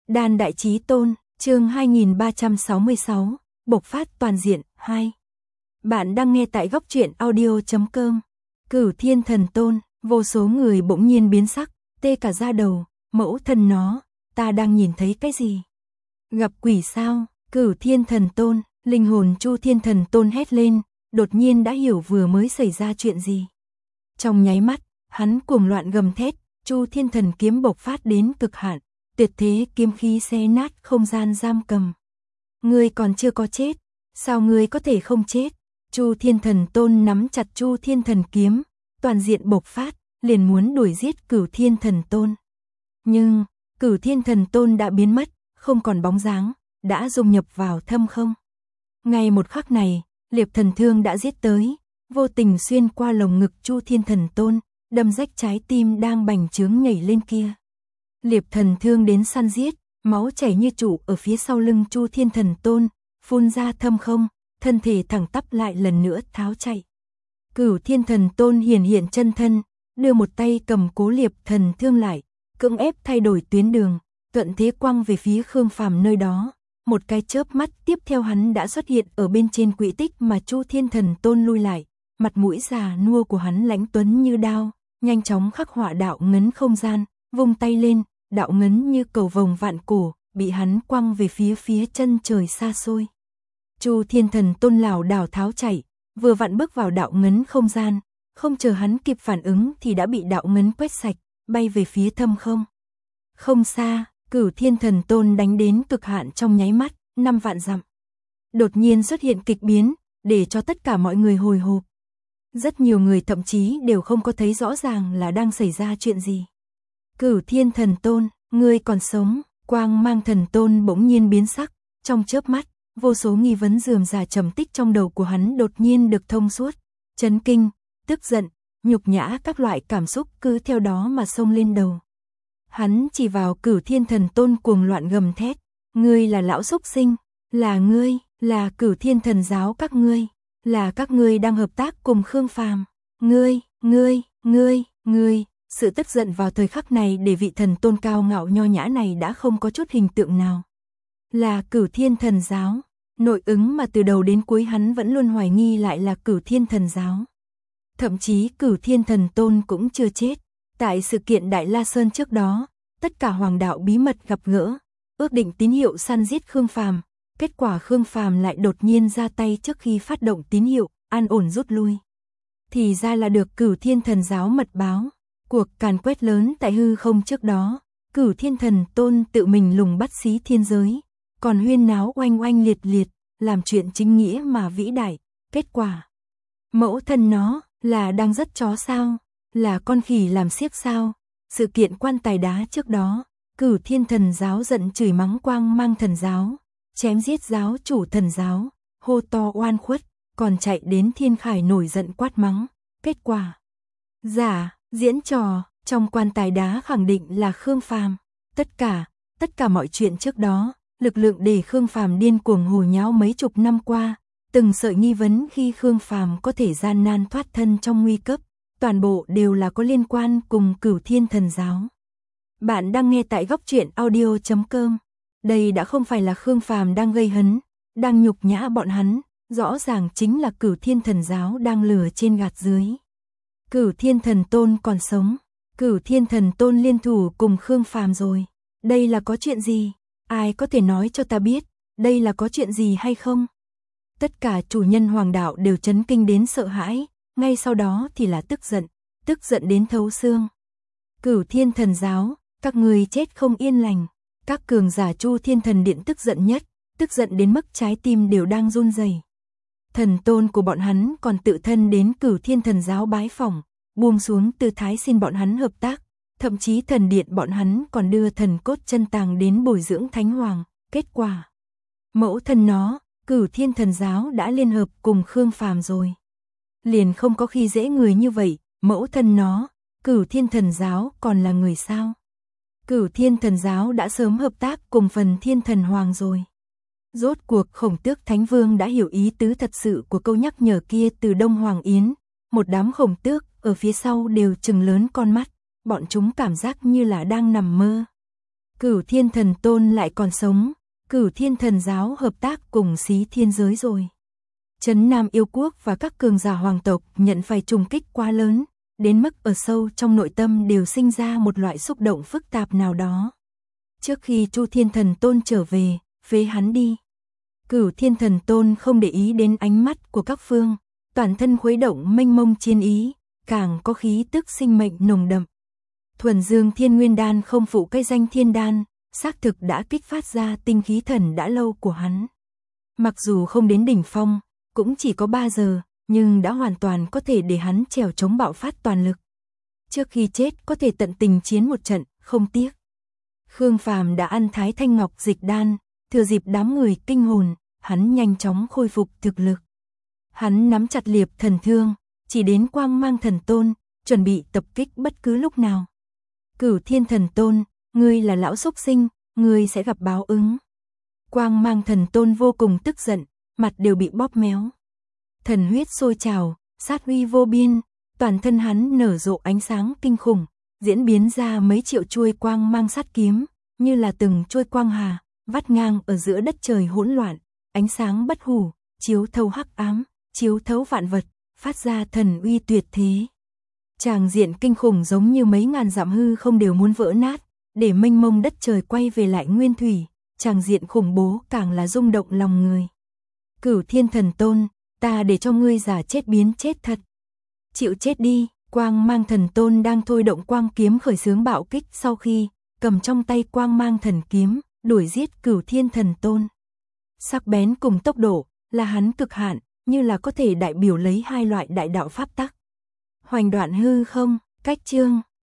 Đan Đại Chí Tôn, chương 2366, bộc phát toàn diện, 2. Bạn đang nghe tại góc truyện audio.com. Cửu Thiên Thần Tôn, vô số người bỗng nhiên biến sắc, tê cả da đầu, mẫu thân nó, ta đang nhìn thấy cái gì? Gặp quỷ sao? Cửu Thiên Thần Tôn, linh hồn Chu Thiên Thần Tôn hét lên, đột nhiên đã hiểu vừa mới xảy ra chuyện gì. Trong nháy mắt, hắn cuồng loạn gầm thét, Chu Thiên Thần kiếm bộc phát đến cực hạn, tuyệt thế kiếm khí xé nát không gian giam cầm. Ngươi còn chưa có chết, sao ngươi có thể không chết? Chu Thiên Thần Tôn nắm chặt Chu Thiên Thần kiếm, toàn diện bộc phát, liền muốn đuổi giết Cửu Thiên Thần Tôn. Nhưng, Cửu Thiên Thần Tôn đã biến mất, không còn bóng dáng, đã dung nhập vào thâm không. Ngay một khắc này, Liệp Thần Thương đã giết tới, vô tình xuyên qua lồng ngực Chu Thiên Thần Tôn, đâm rách trái tim đang bành trướng nhảy lên kia. Liệp Thần Thương đến săn giết, máu chảy như trụ ở phía sau lưng Chu Thiên Thần Tôn, phun ra thâm không, thân thể thẳng tắp lại lần nữa tháo chạy. Cửu Thiên Thần Tôn hiển hiện chân thân, đưa một tay cầm cố Liệp Thần Thương lại, cưỡng ép thay đổi tuyến đường, thuận thế quăng về phía Khương Phàm nơi đó. Một cái chớp mắt tiếp theo hắn đã xuất hiện ở bên trên quỹ tích mà Chu Thiên Thần Tôn lui lại, mặt mũi già nua của hắn lãnh tuấn như đao, nhanh chóng khắc họa đạo ngấn không gian, vung tay lên, đạo ngấn như cầu vồng vạn cổ, bị hắn quăng về phía chân trời xa xôi. Chu Thiên Thần Tôn lảo đảo tháo chạy, vừa vặn bước vào đạo ngấn không gian, không chờ hắn kịp phản ứng thì đã bị đạo ngấn quét sạch, bay về phía thâm không. Không xa, Cửu Thiên Thần Tôn đánh đến cực hạn trong nháy mắt, 5 vạn dặm. Đột nhiên xuất hiện kịch biến, để cho tất cả mọi người hồi hộp. Rất nhiều người thậm chí đều không có thấy rõ ràng là đang xảy ra chuyện gì. Cửu Thiên Thần Tôn, ngươi còn sống? Quang Mang Thần Tôn bỗng nhiên biến sắc, trong chớp mắt, vô số nghi vấn rườm rà trầm tích trong đầu của hắn đột nhiên được thông suốt. Chấn kinh, tức giận, nhục nhã các loại cảm xúc cứ theo đó mà xông lên đầu. Hắn chỉ vào Cửu Thiên Thần Tôn cuồng loạn gầm thét, ngươi là lão xúc sinh, là ngươi, là Cửu Thiên Thần giáo các ngươi, là các ngươi đang hợp tác cùng Khương Phàm. Ngươi, sự tức giận vào thời khắc này để vị thần tôn cao ngạo nho nhã này đã không có chút hình tượng nào. Là Cửu Thiên Thần giáo, nội ứng mà từ đầu đến cuối hắn vẫn luôn hoài nghi lại là Cửu Thiên Thần giáo. Thậm chí Cửu Thiên Thần Tôn cũng chưa chết. Tại sự kiện Đại La Sơn trước đó, tất cả hoàng đạo bí mật gặp gỡ, ước định tín hiệu săn giết Khương Phàm, kết quả Khương Phàm lại đột nhiên ra tay trước khi phát động tín hiệu, an ổn rút lui. Thì ra là được Cửu Thiên Thần giáo mật báo, cuộc càn quét lớn tại hư không trước đó, Cửu Thiên Thần Tôn tự mình lùng bắt xí thiên giới, còn huyên náo oanh oanh liệt liệt, làm chuyện chính nghĩa mà vĩ đại, kết quả. Mẫu thân nó, là đang dắt chó sao? Là con khỉ làm xiếc sao? Sự kiện quan tài đá trước đó, Cửu Thiên Thần giáo giận chửi mắng Quang Mang Thần giáo, chém giết giáo chủ thần giáo, hô to oan khuất, còn chạy đến Thiên Khải nổi giận quát mắng. Kết quả, giả, diễn trò, trong quan tài đá khẳng định là Khương Phàm. Tất cả mọi chuyện trước đó, lực lượng để Khương Phàm điên cuồng hồ nháo mấy chục năm qua, từng sợi nghi vấn khi Khương Phàm có thể gian nan thoát thân trong nguy cấp, toàn bộ đều là có liên quan cùng Cửu Thiên Thần giáo. Bạn đang nghe tại góc truyện audio.com. Đây đã không phải là Khương Phàm đang gây hấn, đang nhục nhã bọn hắn, rõ ràng chính là Cửu Thiên Thần giáo đang lừa trên gạt dưới. Cửu Thiên Thần Tôn còn sống, Cửu Thiên Thần Tôn liên thủ cùng Khương Phàm rồi. Đây là có chuyện gì? Ai có thể nói cho ta biết, đây là có chuyện gì hay không? Tất cả chủ nhân hoàng đạo đều chấn kinh đến sợ hãi, ngay sau đó thì là tức giận đến thấu xương. Cửu Thiên Thần giáo, các ngươi chết không yên lành. Các cường giả Chu Thiên Thần Điện tức giận nhất, tức giận đến mức trái tim đều đang run rẩy. Thần tôn của bọn hắn còn tự thân đến Cửu Thiên Thần giáo bái phỏng, buông xuống tư thái xin bọn hắn hợp tác, thậm chí thần điện bọn hắn còn đưa thần cốt chân tàng đến bồi dưỡng thánh hoàng. Kết quả, mẫu thân nó, Cửu Thiên Thần giáo đã liên hợp cùng Khương Phàm rồi. Liền không có khi dễ người như vậy, mẫu thân nó, Cửu Thiên Thần giáo còn là người sao? Cửu Thiên Thần giáo đã sớm hợp tác cùng phần Thiên Thần Hoàng rồi. Rốt cuộc Khổng Tước Thánh Vương đã hiểu ý tứ thật sự của câu nhắc nhở kia từ Đông Hoàng Yến, một đám khổng tước ở phía sau đều trừng lớn con mắt, bọn chúng cảm giác như là đang nằm mơ. Cửu Thiên Thần Tôn lại còn sống, Cửu Thiên Thần Giáo hợp tác cùng Xí Thiên Giới rồi. Trấn Nam Yêu Quốc và các cường giả hoàng tộc nhận phải trùng kích quá lớn, đến mức ở sâu trong nội tâm đều sinh ra một loại xúc động phức tạp nào đó. Trước khi Chu Thiên Thần Tôn trở về, phế hắn đi. Cửu Thiên Thần Tôn không để ý đến ánh mắt của các phương, toàn thân khuấy động mênh mông chiến ý, càng có khí tức sinh mệnh nồng đậm. Thuần Dương Thiên Nguyên Đan không phụ cây danh Thiên Đan, xác thực đã kích phát ra tinh khí thần đã lâu của hắn. Mặc dù không đến đỉnh phong, cũng chỉ có 3 giờ, nhưng đã hoàn toàn có thể để hắn trèo chống bạo phát toàn lực. Trước khi chết có thể tận tình chiến một trận, không tiếc. Khương Phàm đã ăn Thái Thanh Ngọc Dịch Đan, thừa dịp đám người kinh hồn, hắn nhanh chóng khôi phục thực lực. Hắn nắm chặt liệp thần thương, chỉ đến Quang Mang Thần Tôn, chuẩn bị tập kích bất cứ lúc nào. Cửu Thiên Thần Tôn, ngươi là lão xúc sinh, ngươi sẽ gặp báo ứng. Quang Mang Thần Tôn vô cùng tức giận, mặt đều bị bóp méo. Thần huyết sôi trào, sát uy vô biên, toàn thân hắn nở rộ ánh sáng kinh khủng, diễn biến ra mấy triệu chuôi quang mang sát kiếm, như là từng chuôi quang hà, vắt ngang ở giữa đất trời hỗn loạn, ánh sáng bất hủ, chiếu thấu hắc ám, chiếu thấu vạn vật, phát ra thần uy tuyệt thế. Tràng diện kinh khủng giống như mấy ngàn dặm hư không đều muốn vỡ nát, để mênh mông đất trời quay về lại nguyên thủy, tràng diện khủng bố càng là rung động lòng người. Cửu Thiên Thần Tôn, ta để cho ngươi giả chết biến chết thật. Chịu chết đi. Quang Mang Thần Tôn đang thôi động quang kiếm khởi xướng bạo kích, sau khi cầm trong tay Quang Mang Thần kiếm, đuổi giết Cửu Thiên Thần Tôn. Sắc bén cùng tốc độ là hắn cực hạn, như là có thể đại biểu lấy hai loại đại đạo pháp tắc. Hoành đoạn hư không, cách chương